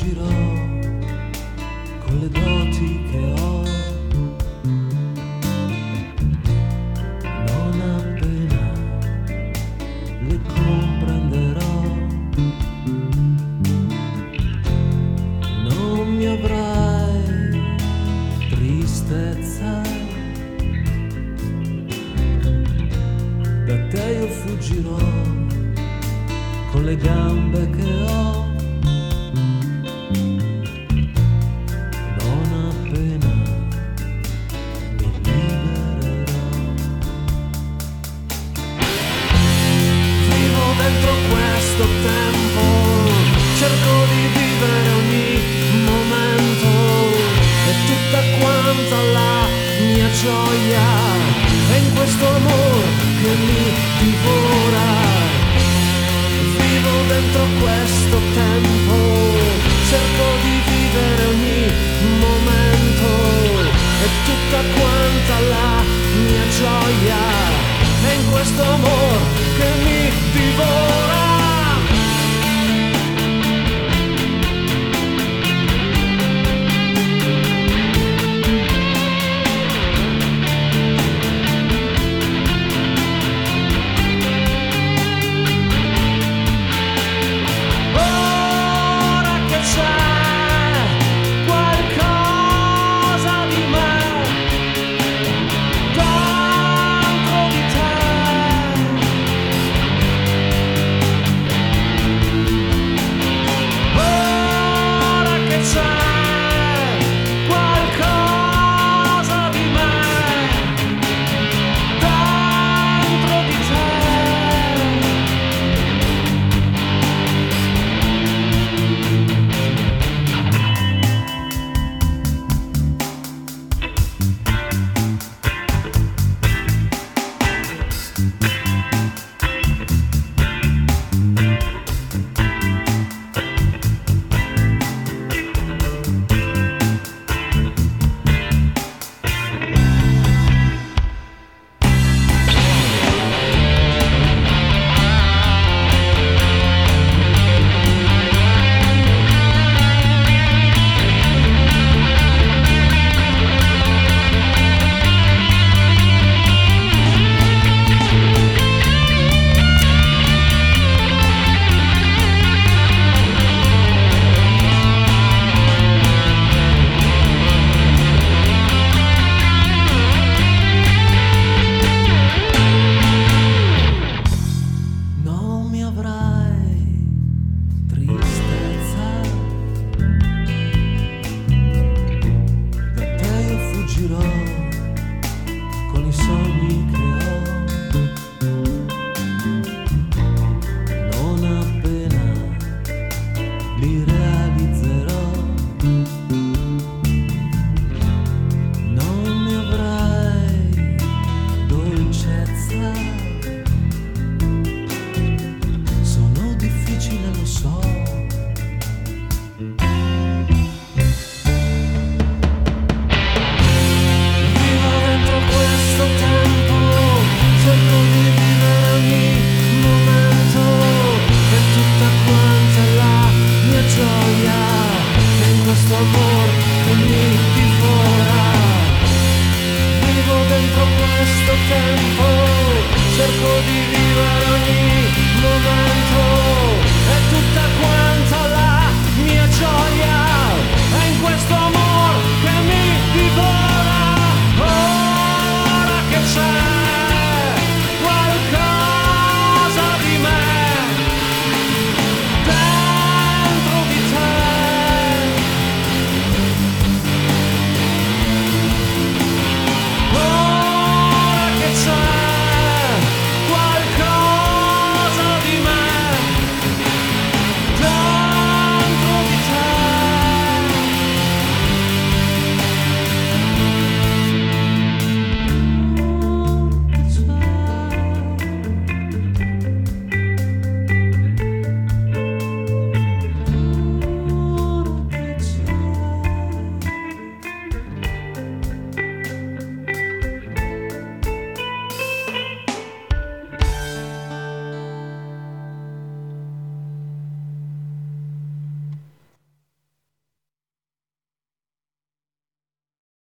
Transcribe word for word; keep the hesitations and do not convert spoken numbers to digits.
fuggirò con le doti che ho, non appena le comprenderò. Non mi avrai tristezza, da te io fuggirò con le gambe che ho, non appena mi libererò. Vivo dentro questo tempo, cerco di vivere ogni momento e tutta quanta la mia gioia è in questo amor che mi divora. Vivo dentro questo tempo, cerco di vivere ogni momento e tutta quanta la mia gioia è in questo amor che mi divora.